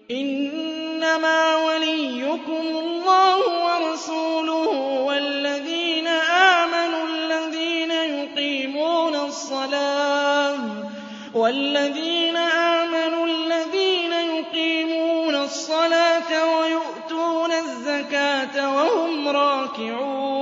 إِنَّمَا وَلِيُّكُمُ اللَّهُ وَرَسُولُهُ وَالَّذِينَ آمَنُوا الَّذِينَ يُقِيمُونَ الصَّلَاةَ وَيُؤْتُونَ الزَّكَاةَ وَهُمْ رَاكِعُونَ